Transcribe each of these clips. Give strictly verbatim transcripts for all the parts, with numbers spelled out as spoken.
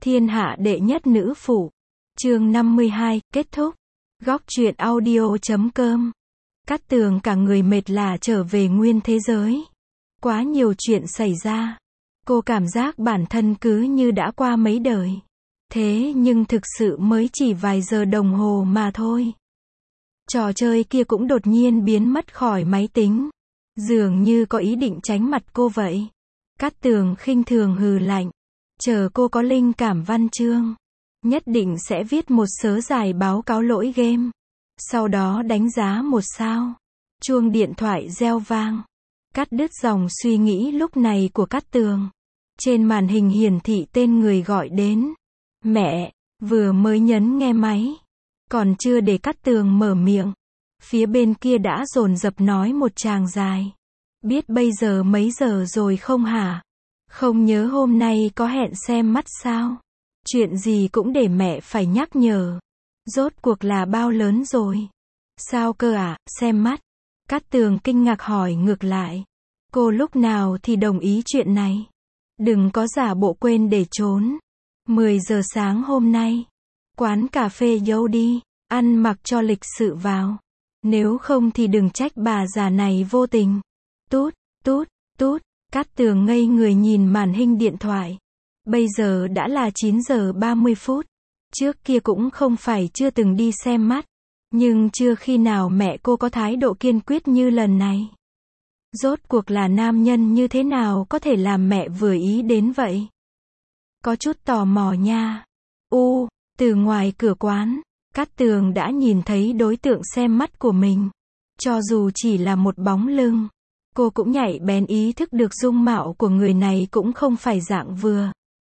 Thiên hạ đệ nhất nữ phụ. Chương năm mươi hai, kết thúc. Góc truyện audio chấm com. Cát Tường cả người mệt lả trở về nguyên thế giới. Quá nhiều chuyện xảy ra. Cô cảm giác bản thân cứ như đã qua mấy đời. Thế nhưng thực sự mới chỉ vài giờ đồng hồ mà thôi. Trò chơi kia cũng đột nhiên biến mất khỏi máy tính. Dường như có ý định tránh mặt cô vậy. Cát Tường khinh thường hừ lạnh. Chờ cô có linh cảm văn chương. Nhất định sẽ viết một sớ dài báo cáo lỗi game. Sau đó đánh giá một sao. Chuông điện thoại reo vang. Cắt đứt dòng suy nghĩ lúc này của Cát Tường. Trên màn hình hiển thị tên người gọi đến. Mẹ, vừa mới nhấn nghe máy. Còn chưa để Cát Tường mở miệng. Phía bên kia đã dồn dập nói một tràng dài. Biết bây giờ mấy giờ rồi không hả? Không nhớ hôm nay có hẹn xem mắt sao? Chuyện gì cũng để mẹ phải nhắc nhở. Rốt cuộc là bao lớn rồi? Sao cơ ạ, à, xem mắt? Cát Tường kinh ngạc hỏi ngược lại. Cô lúc nào thì đồng ý chuyện này? Đừng có giả bộ quên để trốn. mười giờ sáng hôm nay. Quán cà phê dâu đi. Ăn mặc cho lịch sự vào. Nếu không thì đừng trách bà già này vô tình. Tút, tút, tút. Cát Tường ngây người nhìn màn hình điện thoại. Bây giờ đã là chín giờ ba mươi phút. Trước kia cũng không phải chưa từng đi xem mắt. Nhưng chưa khi nào mẹ cô có thái độ kiên quyết như lần này. Rốt cuộc là nam nhân như thế nào có thể làm mẹ vừa ý đến vậy? Có chút tò mò nha. U, từ ngoài cửa quán, Cát Tường đã nhìn thấy đối tượng xem mắt của mình. Cho dù chỉ là một bóng lưng. Cô cũng nhạy bén ý thức được dung mạo của người này cũng không phải dạng vừa.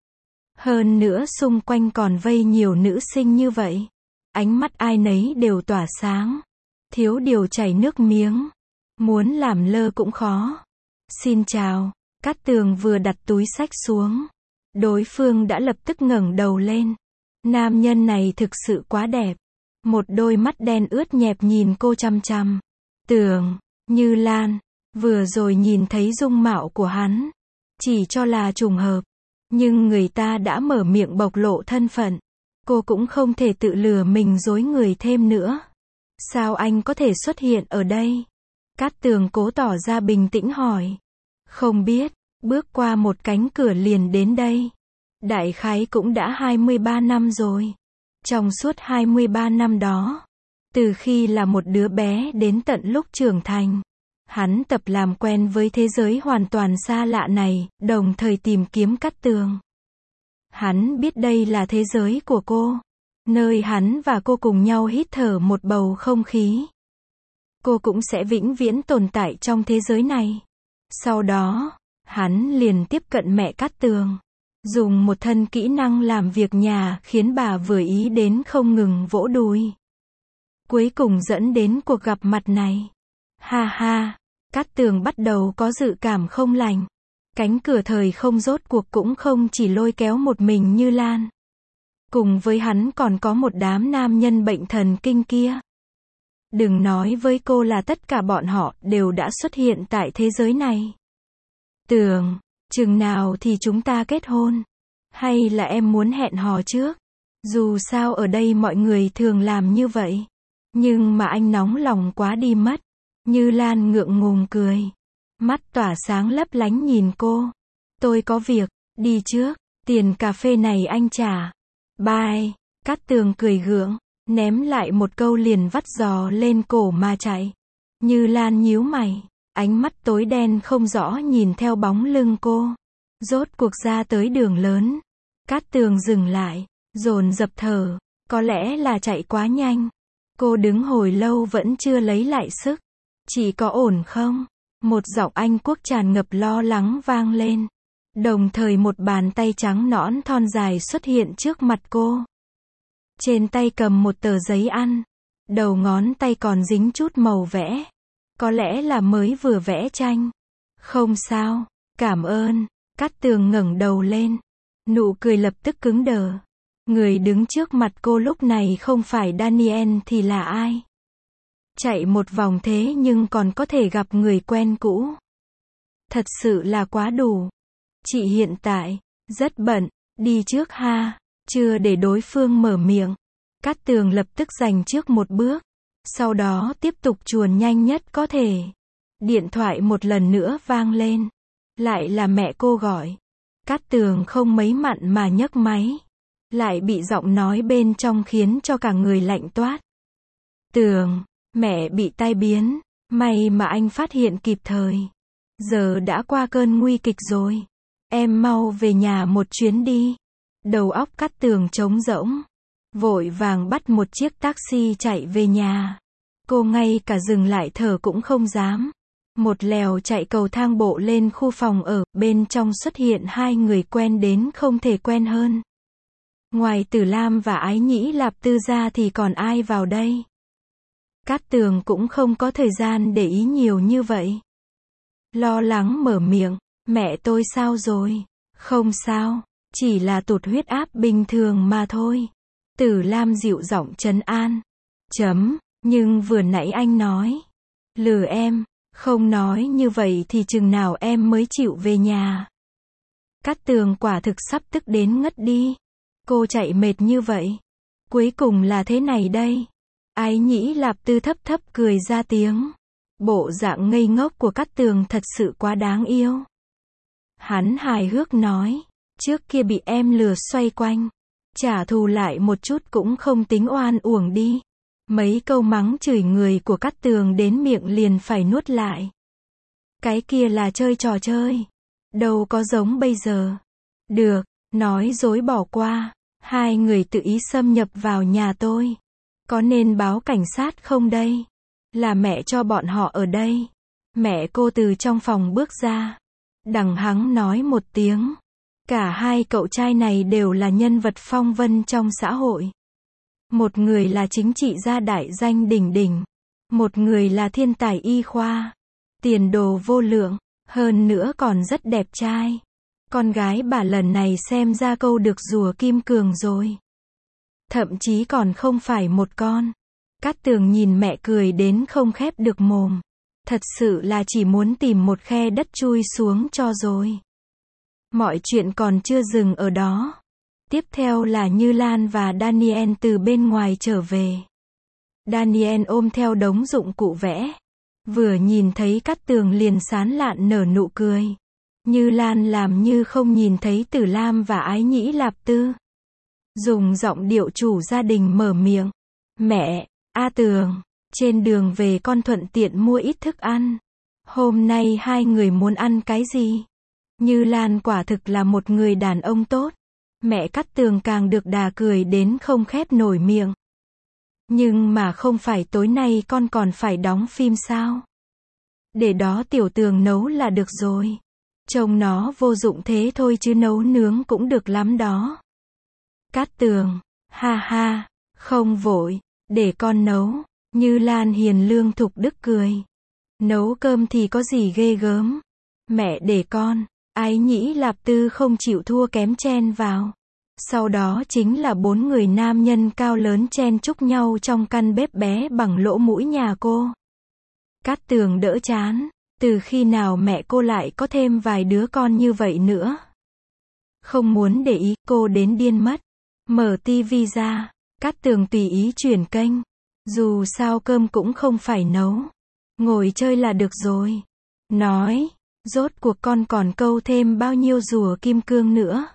Hơn nữa xung quanh còn vây nhiều nữ sinh như vậy. Ánh mắt ai nấy đều tỏa sáng. Thiếu điều chảy nước miếng. Muốn làm lơ cũng khó. Xin chào. Cát Tường vừa đặt túi xách xuống. Đối phương đã lập tức ngẩng đầu lên. Nam nhân này thực sự quá đẹp. Một đôi mắt đen ướt nhẹp nhìn cô chăm chăm. Tường, Như Lan. Vừa rồi nhìn thấy dung mạo của hắn. Chỉ cho là trùng hợp. Nhưng người ta đã mở miệng bộc lộ thân phận. Cô cũng không thể tự lừa mình dối người thêm nữa. Sao anh có thể xuất hiện ở đây? Cát Tường cố tỏ ra bình tĩnh hỏi. Không biết, bước qua một cánh cửa liền đến đây. Đại khái cũng đã hai mươi ba năm rồi. Trong suốt hai mươi ba năm đó, từ khi là một đứa bé đến tận lúc trưởng thành, hắn tập làm quen với thế giới hoàn toàn xa lạ này, đồng thời tìm kiếm Cát Tường. Hắn biết đây là thế giới của cô, nơi hắn và cô cùng nhau hít thở một bầu không khí. Cô cũng sẽ vĩnh viễn tồn tại trong thế giới này. Sau đó, hắn liền tiếp cận mẹ Cát Tường. Dùng một thân kỹ năng làm việc nhà khiến bà vừa ý đến không ngừng vỗ đùi. Cuối cùng dẫn đến cuộc gặp mặt này. Ha ha, Cát Tường bắt đầu có dự cảm không lành. Cánh cửa thời không rốt cuộc cũng không chỉ lôi kéo một mình Như Lan. Cùng với hắn còn có một đám nam nhân bệnh thần kinh kia. Đừng nói với cô là tất cả bọn họ đều đã xuất hiện tại thế giới này. Tường, chừng nào thì chúng ta kết hôn? Hay là em muốn hẹn hò trước? Dù sao ở đây mọi người thường làm như vậy. Nhưng mà anh nóng lòng quá đi mất. Như Lan ngượng ngùng cười. Mắt tỏa sáng lấp lánh nhìn cô. Tôi có việc, đi trước, tiền cà phê này anh trả. Bye. Cát Tường cười gượng, ném lại một câu liền vắt giò lên cổ mà chạy. Như Lan nhíu mày, ánh mắt tối đen không rõ nhìn theo bóng lưng cô. Rốt cuộc ra tới đường lớn. Cát Tường dừng lại, dồn dập thở, có lẽ là chạy quá nhanh. Cô đứng hồi lâu vẫn chưa lấy lại sức. Chị có ổn không? Một giọng Anh quốc tràn ngập lo lắng vang lên. Đồng thời một bàn tay trắng nõn thon dài xuất hiện trước mặt cô. Trên tay cầm một tờ giấy ăn. Đầu ngón tay còn dính chút màu vẽ. Có lẽ là mới vừa vẽ tranh. Không sao, cảm ơn. Cát Tường ngẩng đầu lên. Nụ cười lập tức cứng đờ. Người đứng trước mặt cô lúc này không phải Daniel thì là ai? Chạy một vòng thế nhưng còn có thể gặp người quen cũ. Thật sự là quá đủ. Chị hiện tại rất bận, đi trước ha. Chưa để đối phương mở miệng, Cát Tường lập tức giành trước một bước, sau đó tiếp tục chuồn nhanh nhất có thể. Điện thoại một lần nữa vang lên, lại là mẹ cô gọi. Cát Tường không mấy mặn mà nhấc máy, lại bị giọng nói bên trong khiến cho cả người lạnh toát. Tường, mẹ bị tai biến, may mà anh phát hiện kịp thời. Giờ đã qua cơn nguy kịch rồi. Em mau về nhà một chuyến đi. Đầu óc Cát Tường trống rỗng, vội vàng bắt một chiếc taxi chạy về nhà. Cô ngay cả dừng lại thở cũng không dám. Một lèo chạy cầu thang bộ lên khu phòng ở, bên trong xuất hiện hai người quen đến không thể quen hơn. Ngoài Tử Lam và Ái Nhĩ Lạp Tư ra thì còn ai vào đây? Cát Tường cũng không có thời gian để ý nhiều như vậy. Lo lắng mở miệng, mẹ tôi sao rồi? Không sao, chỉ là tụt huyết áp bình thường mà thôi. Tử Lam dịu giọng trấn an. Chấm, nhưng vừa nãy anh nói, lừa em, không nói như vậy thì chừng nào em mới chịu về nhà. Cát Tường quả thực sắp tức đến ngất đi. Cô chạy mệt như vậy, cuối cùng là thế này đây. Ái Nhĩ Lạp Tư thấp thấp cười ra tiếng. Bộ dạng ngây ngốc của Cát Tường thật sự quá đáng yêu. Hắn hài hước nói, trước kia bị em lừa xoay quanh, trả thù lại một chút cũng không tính oan uổng đi. Mấy câu mắng chửi người của Cát Tường đến miệng liền phải nuốt lại. Cái kia là chơi trò chơi, đâu có giống bây giờ. Được, nói dối bỏ qua, hai người tự ý xâm nhập vào nhà tôi. Có nên báo cảnh sát không đây? Là mẹ cho bọn họ ở đây. Mẹ cô từ trong phòng bước ra, đằng hắng nói một tiếng. Cả hai cậu trai này đều là nhân vật phong vân trong xã hội. Một người là chính trị gia đại danh đỉnh đỉnh, một người là thiên tài y khoa, tiền đồ vô lượng, hơn nữa còn rất đẹp trai. Con gái bà lần này xem ra câu được rùa kim cương rồi. Thậm chí còn không phải một con. Cát Tường nhìn mẹ cười đến không khép được mồm. Thật sự là chỉ muốn tìm một khe đất chui xuống cho rồi. Mọi chuyện còn chưa dừng ở đó. Tiếp theo là Như Lan và Daniel từ bên ngoài trở về. Daniel ôm theo đống dụng cụ vẽ. Vừa nhìn thấy Cát Tường liền sán lạn nở nụ cười. Như Lan làm như không nhìn thấy Tử Lam và Ái Nhĩ Lạp Tư. Dùng giọng điệu chủ gia đình mở miệng. Mẹ, A Tường, trên đường về con thuận tiện mua ít thức ăn. Hôm nay hai người muốn ăn cái gì? Như Lan quả thực là một người đàn ông tốt. Mẹ Cát Tường càng được đà cười đến không khép nổi miệng. Nhưng mà không phải tối nay con còn phải đóng phim sao? Để đó Tiểu Tường nấu là được rồi. Trông nó vô dụng thế thôi chứ nấu nướng cũng được lắm đó. Cát Tường, ha ha, không vội, để con nấu. Như Lan hiền lương thục đức cười. Nấu cơm thì có gì ghê gớm. Mẹ để con. Ái Nhĩ Lạp Tư không chịu thua kém chen vào. Sau đó chính là bốn người nam nhân cao lớn chen chúc nhau trong căn bếp bé bằng lỗ mũi nhà cô. Cát Tường đỡ chán. Từ khi nào mẹ cô lại có thêm vài đứa con như vậy nữa? Không muốn để ý, cô đến điên mất. Mở tivi ra, Cát Tường tùy ý chuyển kênh. Dù sao cơm cũng không phải nấu. Ngồi chơi là được rồi. Nói, rốt cuộc con còn câu thêm bao nhiêu rùa kim cương nữa?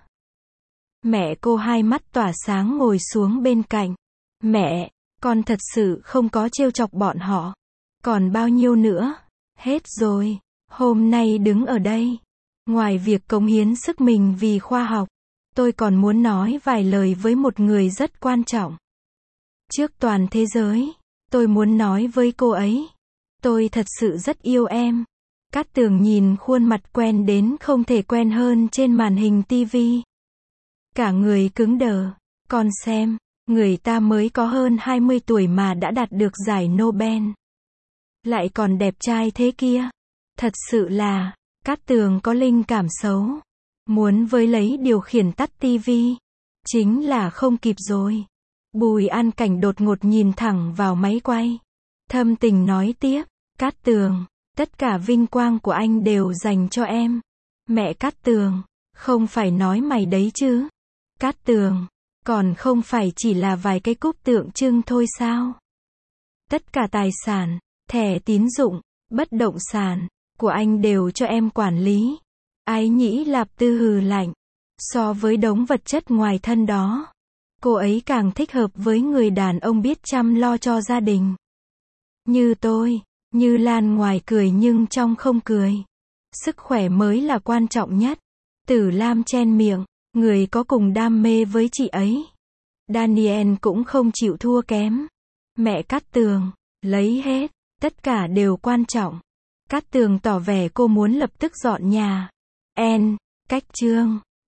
Mẹ cô hai mắt tỏa sáng ngồi xuống bên cạnh. Mẹ, con thật sự không có trêu chọc bọn họ. Còn bao nhiêu nữa? Hết rồi. Hôm nay đứng ở đây, ngoài việc cống hiến sức mình vì khoa học, tôi còn muốn nói vài lời với một người rất quan trọng. Trước toàn thế giới, tôi muốn nói với cô ấy. Tôi thật sự rất yêu em. Cát Tường nhìn khuôn mặt quen đến không thể quen hơn trên màn hình tivi. Cả người cứng đờ. Con xem, người ta mới có hơn hai mươi tuổi mà đã đạt được giải Nobel. Lại còn đẹp trai thế kia. Thật sự là, Cát Tường có linh cảm xấu. Muốn với lấy điều khiển tắt tivi. Chính là không kịp rồi. Bùi An Cảnh đột ngột nhìn thẳng vào máy quay. Thâm tình nói tiếp. Cát Tường, tất cả vinh quang của anh đều dành cho em. Mẹ Cát Tường, không phải nói mày đấy chứ. Cát Tường, Còn không phải chỉ là vài cái cúp tượng trưng thôi sao? Tất cả tài sản, thẻ tín dụng, bất động sản của anh đều cho em quản lý. Ái Nhĩ Lạp Tư hừ lạnh. So với đống vật chất ngoài thân đó, cô ấy càng thích hợp với người đàn ông biết chăm lo cho gia đình. Như tôi, Như Lan ngoài cười nhưng trong không cười. Sức khỏe mới là quan trọng nhất. Tử Lam chen miệng, người có cùng đam mê với chị ấy. Daniel cũng không chịu thua kém. Mẹ Cát Tường, lấy hết, tất cả đều quan trọng. Cát Tường tỏ vẻ cô muốn lập tức dọn nhà. En, cách chương.